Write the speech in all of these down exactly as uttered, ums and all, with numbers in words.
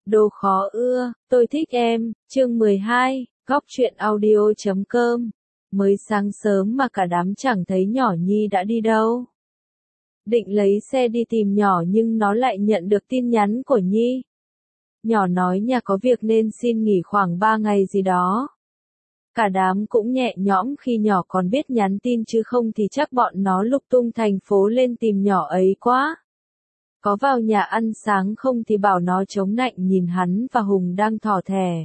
Đồ khó ưa, tôi thích em, chương mười hai, góc truyện audio chấm com. Mới sáng sớm mà cả đám chẳng thấy nhỏ Nhi đã đi đâu. Định lấy xe đi tìm nhỏ nhưng nó lại nhận được tin nhắn của Nhi. Nhỏ nói nhà có việc nên xin nghỉ khoảng ba ngày gì đó. Cả đám cũng nhẹ nhõm khi nhỏ còn biết nhắn tin chứ không thì chắc bọn nó lục tung thành phố lên tìm nhỏ ấy quá. Có vào nhà ăn sáng không thì bảo nó chống nạnh nhìn hắn và Hùng đang thỏ thẻ.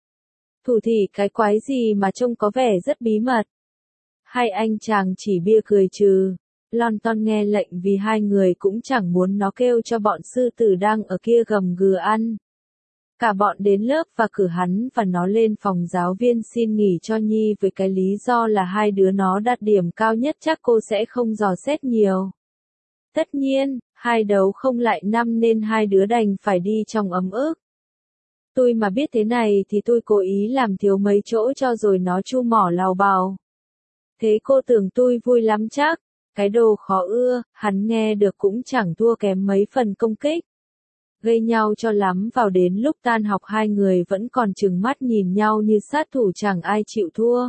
Thủ thỉ cái quái gì mà trông có vẻ rất bí mật. Hai anh chàng chỉ bia cười trừ. Lon ton nghe lệnh vì hai người cũng chẳng muốn nó kêu cho bọn sư tử đang ở kia gầm gừ ăn. Cả bọn đến lớp và cử hắn và nó lên phòng giáo viên xin nghỉ cho Nhi với cái lý do là hai đứa nó đạt điểm cao nhất chắc cô sẽ không dò xét nhiều. Tất nhiên, hai đấu không lại năm nên hai đứa đành phải đi trong ấm ức. Tôi mà biết thế này thì tôi cố ý làm thiếu mấy chỗ cho rồi nó chu mỏ lào bào. Thế cô tưởng tôi vui lắm chắc, cái đồ khó ưa, hắn nghe được cũng chẳng thua kém mấy phần công kích. Gây nhau cho lắm vào đến lúc tan học hai người vẫn còn trừng mắt nhìn nhau như sát thủ chẳng ai chịu thua.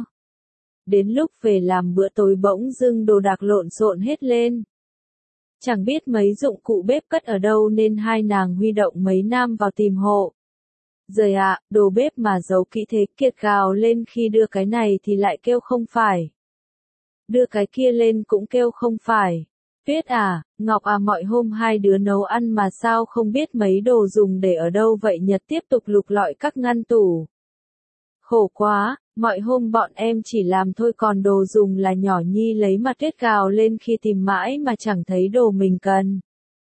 Đến lúc về làm bữa tối bỗng dưng đồ đạc lộn xộn hết lên. Chẳng biết mấy dụng cụ bếp cất ở đâu nên hai nàng huy động mấy nam vào tìm hộ. Giời ạ, đồ bếp mà giấu kỹ thế, Kiệt gào lên khi đưa cái này thì lại kêu không phải. Đưa cái kia lên cũng kêu không phải. Tuyết à, Ngọc à, mọi hôm hai đứa nấu ăn mà sao không biết mấy đồ dùng để ở đâu vậy? Nhật tiếp tục lục lọi các ngăn tủ. Khổ quá, mọi hôm bọn em chỉ làm thôi còn đồ dùng là nhỏ Nhi lấy mà Tuyết gào lên khi tìm mãi mà chẳng thấy đồ mình cần.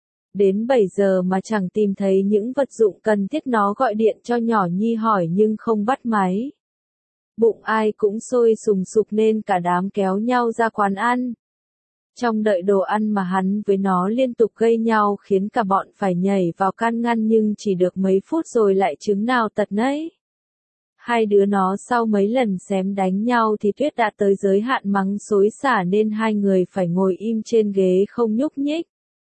Đến bảy giờ mà chẳng tìm thấy những vật dụng cần thiết, nó gọi điện cho nhỏ Nhi hỏi nhưng không bắt máy. Bụng ai cũng sôi sùng sục nên cả đám kéo nhau ra quán ăn. Trong đợi đồ ăn mà hắn với nó liên tục gây nhau khiến cả bọn phải nhảy vào can ngăn nhưng chỉ được mấy phút rồi lại chứng nào tật nấy. Hai đứa nó sau mấy lần xém đánh nhau thì Tuyết đã tới giới hạn mắng xối xả nên hai người phải ngồi im trên ghế không nhúc nhích.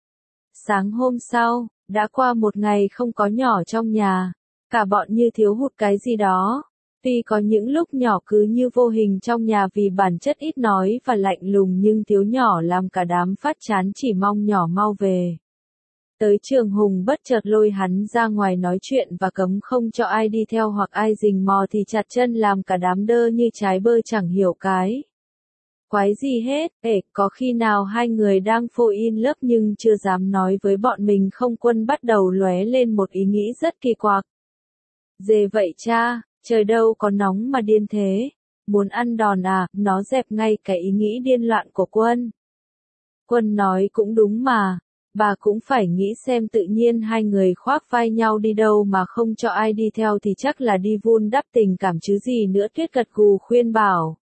Sáng hôm sau, đã qua một ngày không có nhỏ trong nhà, cả bọn như thiếu hụt cái gì đó. Tuy có những lúc nhỏ cứ như vô hình trong nhà vì bản chất ít nói và lạnh lùng nhưng thiếu nhỏ làm cả đám phát chán chỉ mong nhỏ mau về. Tới trường Hùng bất chợt lôi hắn ra ngoài nói chuyện và cấm không cho ai đi theo hoặc ai rình mò thì chặt chân làm cả đám đơ như trái bơ chẳng hiểu cái quái gì hết. Ê, có khi nào hai người đang phô in lớp nhưng chưa dám nói với bọn mình không? Quân bắt đầu lóe lên một ý nghĩ rất kỳ quặc. Dề vậy cha, trời đâu có nóng mà điên thế. Muốn ăn đòn à? Nó dẹp ngay cái ý nghĩ điên loạn của Quân. Quân nói cũng đúng mà. Bà cũng phải nghĩ xem, tự nhiên hai người khoác vai nhau đi đâu mà không cho ai đi theo thì chắc là đi vun đắp tình cảm chứ gì nữa. Tuyết gật gù khuyên bảo.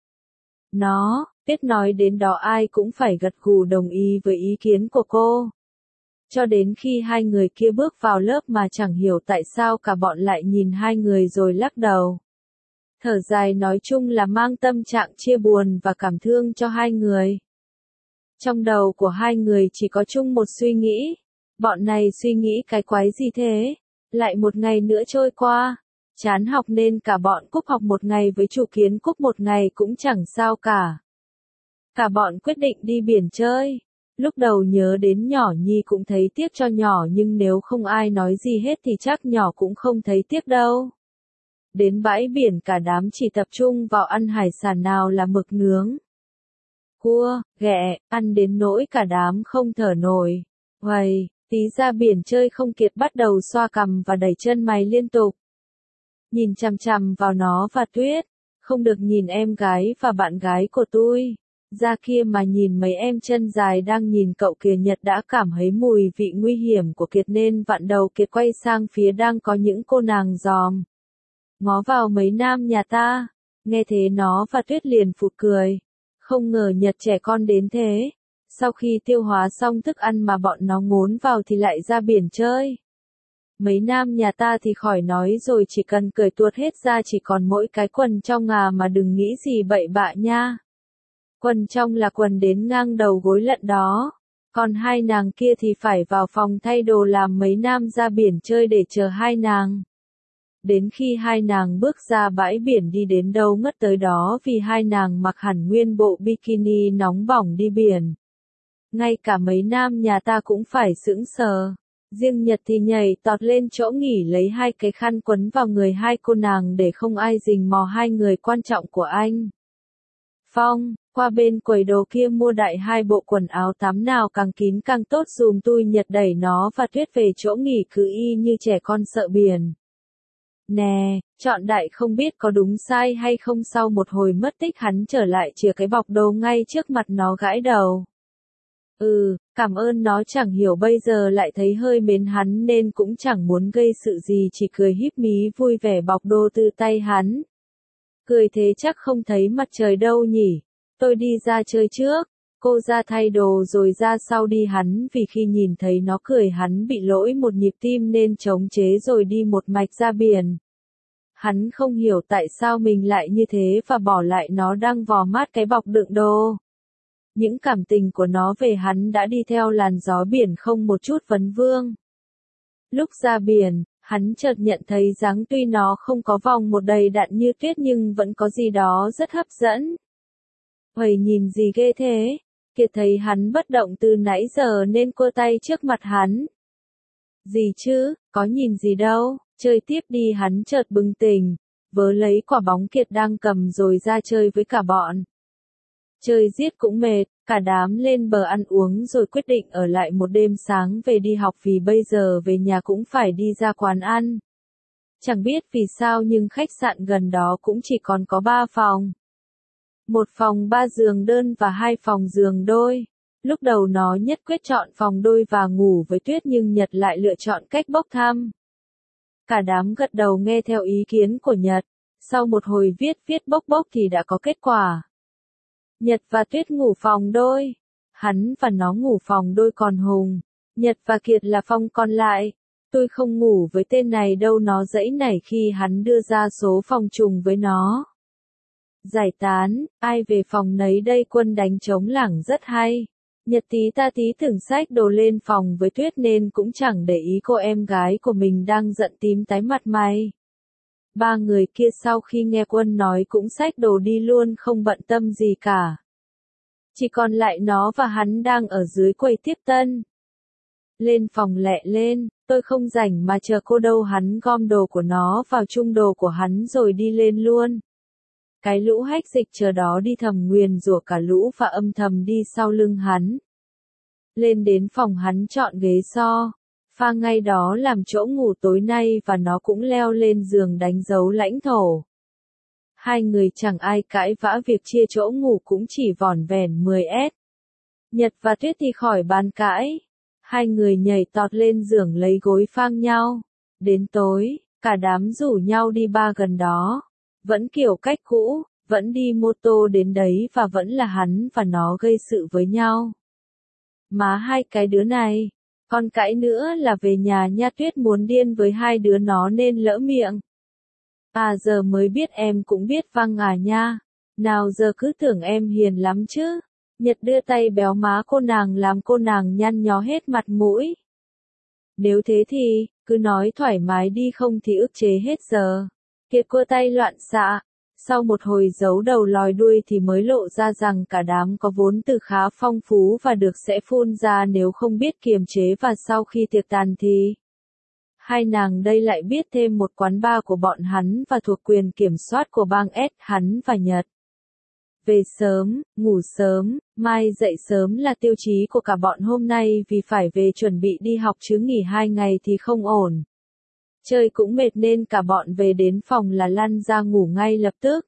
Nó, Tuyết nói đến đó ai cũng phải gật gù đồng ý với ý kiến của cô. Cho đến khi hai người kia bước vào lớp mà chẳng hiểu tại sao cả bọn lại nhìn hai người rồi lắc đầu. Thở dài nói chung là mang tâm trạng chia buồn và cảm thương cho hai người. Trong đầu của hai người chỉ có chung một suy nghĩ. Bọn này suy nghĩ cái quái gì thế? Lại một ngày nữa trôi qua. Chán học nên cả bọn cúp học một ngày với chủ kiến cúp một ngày cũng chẳng sao cả. Cả bọn quyết định đi biển chơi. Lúc đầu nhớ đến nhỏ Nhi cũng thấy tiếc cho nhỏ nhưng nếu không ai nói gì hết thì chắc nhỏ cũng không thấy tiếc đâu. Đến bãi biển cả đám chỉ tập trung vào ăn hải sản, nào là mực nướng, cua, ghẹ, ăn đến nỗi cả đám không thở nổi. Uầy, tí ra biển chơi không Kiệt bắt đầu xoa cằm và đẩy chân mày liên tục. Nhìn chằm chằm vào nó và Tuyết, không được nhìn em gái và bạn gái của tôi. Ra kia mà nhìn mấy em chân dài đang nhìn cậu kìa. Nhật đã cảm thấy mùi vị nguy hiểm của Kiệt nên vặn đầu Kiệt quay sang phía đang có những cô nàng dòm ngó vào mấy nam nhà ta. Nghe thế nó và Tuyết liền phụt cười. Không ngờ Nhật trẻ con đến thế. Sau khi tiêu hóa xong thức ăn mà bọn nó ngốn vào thì lại ra biển chơi. Mấy nam nhà ta thì khỏi nói rồi, chỉ cần cởi tuột hết ra chỉ còn mỗi cái quần trong à, mà đừng nghĩ gì bậy bạ nha. Quần trong là quần đến ngang đầu gối lận đó. Còn hai nàng kia thì phải vào phòng thay đồ, làm mấy nam ra biển chơi để chờ hai nàng. Đến khi hai nàng bước ra bãi biển đi đến đâu ngất tới đó vì hai nàng mặc hẳn nguyên bộ bikini nóng bỏng đi biển. Ngay cả mấy nam nhà ta cũng phải sững sờ. Riêng Nhật thì nhảy tọt lên chỗ nghỉ lấy hai cái khăn quấn vào người hai cô nàng để không ai rình mò hai người quan trọng của anh. Phong, qua bên quầy đồ kia mua đại hai bộ quần áo tắm nào càng kín càng tốt dùm tui. Nhật đẩy nó và Tuyết về chỗ nghỉ cứ y như trẻ con sợ biển. Nè, chọn đại không biết có đúng sai hay không. Sau một hồi mất tích hắn trở lại chìa cái bọc đồ ngay trước mặt nó gãi đầu. Ừ, cảm ơn nó chẳng hiểu bây giờ lại thấy hơi mến hắn nên cũng chẳng muốn gây sự gì chỉ cười híp mí vui vẻ bọc đồ từ tay hắn. Cười thế chắc không thấy mặt trời đâu nhỉ, tôi đi ra chơi trước, cô ra thay đồ rồi ra sau đi. Hắn vì khi nhìn thấy nó cười hắn bị lỗi một nhịp tim nên chống chế rồi đi một mạch ra biển. Hắn không hiểu tại sao mình lại như thế và bỏ lại nó đang vò mát cái bọc đựng đồ. Những cảm tình của nó về hắn đã đi theo làn gió biển không một chút vấn vương. Lúc ra biển, hắn chợt nhận thấy dáng tuy nó không có vòng một đầy đặn như Tuyết nhưng vẫn có gì đó rất hấp dẫn. Huầy nhìn gì ghê thế? Kiệt thấy hắn bất động từ nãy giờ nên quơ tay trước mặt hắn. Gì chứ, có nhìn gì đâu, chơi tiếp đi. Hắn chợt bừng tỉnh, vớ lấy quả bóng Kiệt đang cầm rồi ra chơi với cả bọn. Chơi giết cũng mệt, cả đám lên bờ ăn uống rồi quyết định ở lại một đêm sáng về đi học vì bây giờ về nhà cũng phải đi ra quán ăn. Chẳng biết vì sao nhưng khách sạn gần đó cũng chỉ còn có ba phòng. Một phòng ba giường đơn và hai phòng giường đôi. Lúc đầu nó nhất quyết chọn phòng đôi và ngủ với Tuyết nhưng Nhật lại lựa chọn cách bốc thăm. Cả đám gật đầu nghe theo ý kiến của Nhật. Sau một hồi viết viết bốc bốc thì đã có kết quả. Nhật và Tuyết ngủ phòng đôi. Hắn và nó ngủ phòng đôi còn Hùng. Nhật và Kiệt là phòng còn lại. Tôi không ngủ với tên này đâu, nó giãy nảy khi hắn đưa ra số phòng trùng với nó. Giải tán, ai về phòng nấy đây, quân đánh trống lảng rất hay. Nhật tí ta tí tưởng xách đồ lên phòng với Tuyết nên cũng chẳng để ý cô em gái của mình đang giận tím tái mặt mày. Ba người kia sau khi nghe quân nói cũng xách đồ đi luôn không bận tâm gì cả. Chỉ còn lại nó và hắn đang ở dưới quầy tiếp tân. Lên phòng lẹ lên, tôi không rảnh mà chờ cô đâu. Hắn gom đồ của nó vào chung đồ của hắn rồi đi lên luôn. Cái lũ hách dịch chờ đó đi thầm nguyền rủa cả lũ và âm thầm đi sau lưng hắn. Lên đến phòng hắn chọn ghế so, pha ngay đó làm chỗ ngủ tối nay và nó cũng leo lên giường đánh dấu lãnh thổ. Hai người chẳng ai cãi vã việc chia chỗ ngủ cũng chỉ vỏn vẻn mười ét. Nhật và Tuyết thì khỏi bàn cãi. Hai người nhảy tọt lên giường lấy gối phang nhau. Đến tối, cả đám rủ nhau đi bar gần đó. Vẫn kiểu cách cũ, vẫn đi mô tô đến đấy và vẫn là hắn và nó gây sự với nhau. Má hai cái đứa này, còn cãi nữa là về nhà nha. Tuyết muốn điên với hai đứa nó nên lỡ miệng. À giờ mới biết em cũng biết văng à nha. Nào giờ cứ tưởng em hiền lắm chứ. Nhật đưa tay béo má cô nàng làm cô nàng nhăn nhó hết mặt mũi. Nếu thế thì, cứ nói thoải mái đi không thì ức chế hết giờ. Kiệt cua tay loạn xạ. Sau một hồi giấu đầu lòi đuôi thì mới lộ ra rằng cả đám có vốn từ khá phong phú và được sẽ phun ra nếu không biết kiềm chế. Và sau khi tiệc tàn thì hai nàng đây lại biết thêm một quán bar của bọn hắn và thuộc quyền kiểm soát của bang S. Hắn và Nhật về sớm, ngủ sớm, mai dậy sớm là tiêu chí của cả bọn hôm nay vì phải về chuẩn bị đi học chứ nghỉ hai ngày thì không ổn. Chơi cũng mệt nên cả bọn về đến phòng là lăn ra ngủ ngay lập tức.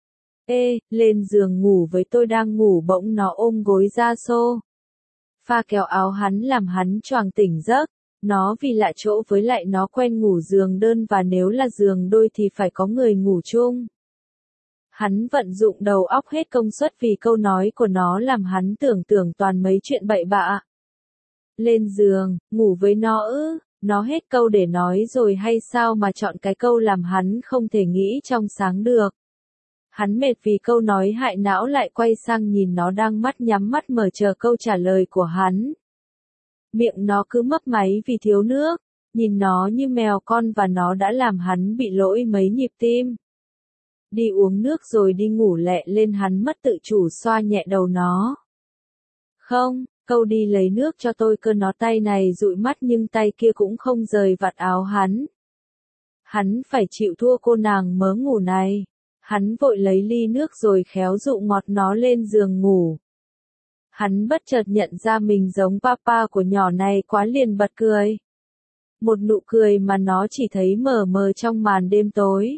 Ê, lên giường ngủ với tôi. Đang ngủ bỗng nó ôm gối ra xô pha kéo áo hắn làm hắn choàng tỉnh giấc. Nó vì lạ chỗ với lại nó quen ngủ giường đơn và nếu là giường đôi thì phải có người ngủ chung. Hắn vận dụng đầu óc hết công suất vì câu nói của nó làm hắn tưởng tưởng toàn mấy chuyện bậy bạ. Lên giường, ngủ với nó ư, nó hết câu để nói rồi hay sao mà chọn cái câu làm hắn không thể nghĩ trong sáng được. Hắn mệt vì câu nói hại não lại quay sang nhìn nó đang mắt nhắm mắt mở chờ câu trả lời của hắn. Miệng nó cứ mấp máy vì thiếu nước. nhìn nó như mèo con và nó đã làm hắn bị lỗi mấy nhịp tim. Đi uống nước rồi đi ngủ lẹ lên, hắn mất tự chủ xoa nhẹ đầu nó. Không, câu đi lấy nước cho tôi cơ, nó tay này dụi mắt nhưng tay kia cũng không rời vạt áo hắn. Hắn phải chịu thua cô nàng mớ ngủ này. Hắn vội lấy ly nước rồi khéo dụ ngọt nó lên giường ngủ. Hắn bất chợt nhận ra mình giống papa của nhỏ này quá liền bật cười. Một nụ cười mà nó chỉ thấy mờ mờ trong màn đêm tối.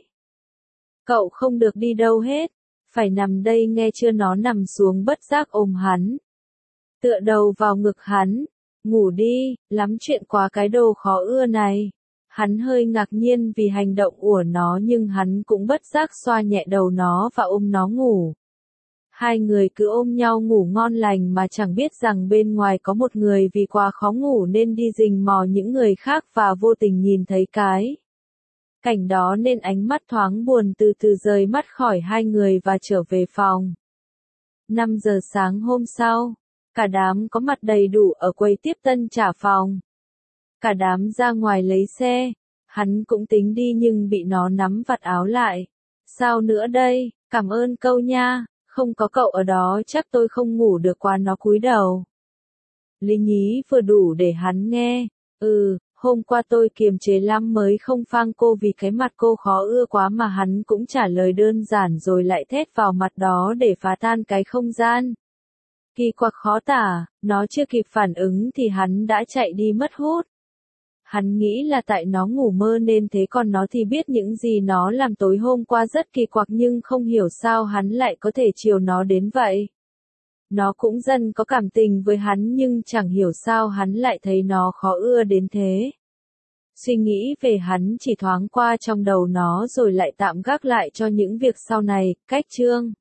Cậu không được đi đâu hết, phải nằm đây nghe chưa, nó nằm xuống bất giác ôm hắn. Tựa đầu vào ngực hắn, ngủ đi, lắm chuyện quá cái đồ khó ưa này. Hắn hơi ngạc nhiên vì hành động của nó nhưng hắn cũng bất giác xoa nhẹ đầu nó và ôm nó ngủ. Hai người cứ ôm nhau ngủ ngon lành mà chẳng biết rằng bên ngoài có một người vì quá khó ngủ nên đi rình mò những người khác và vô tình nhìn thấy cái cảnh đó nên ánh mắt thoáng buồn từ từ rời mắt khỏi hai người và trở về phòng. năm giờ sáng hôm sau, cả đám có mặt đầy đủ ở quầy tiếp tân trả phòng. Cả đám ra ngoài lấy xe, hắn cũng tính đi nhưng bị nó nắm vạt áo lại. Sao nữa đây, cảm ơn câu nha, không có cậu ở đó chắc tôi không ngủ được quá, nó cúi đầu. Lý nhí vừa đủ để hắn nghe, ừ, hôm qua tôi kiềm chế lắm mới không phang cô vì cái mặt cô khó ưa quá mà, hắn cũng trả lời đơn giản rồi lại thét vào mặt đó để phá tan cái không gian. Kỳ quặc khó tả, nó chưa kịp phản ứng thì hắn đã chạy đi mất hút. Hắn nghĩ là tại nó ngủ mơ nên thế, còn nó thì biết những gì nó làm tối hôm qua rất kỳ quặc nhưng không hiểu sao hắn lại có thể chiều nó đến vậy. Nó cũng dần có cảm tình với hắn nhưng chẳng hiểu sao hắn lại thấy nó khó ưa đến thế. Suy nghĩ về hắn chỉ thoáng qua trong đầu nó rồi lại tạm gác lại cho những việc sau này. Cách chương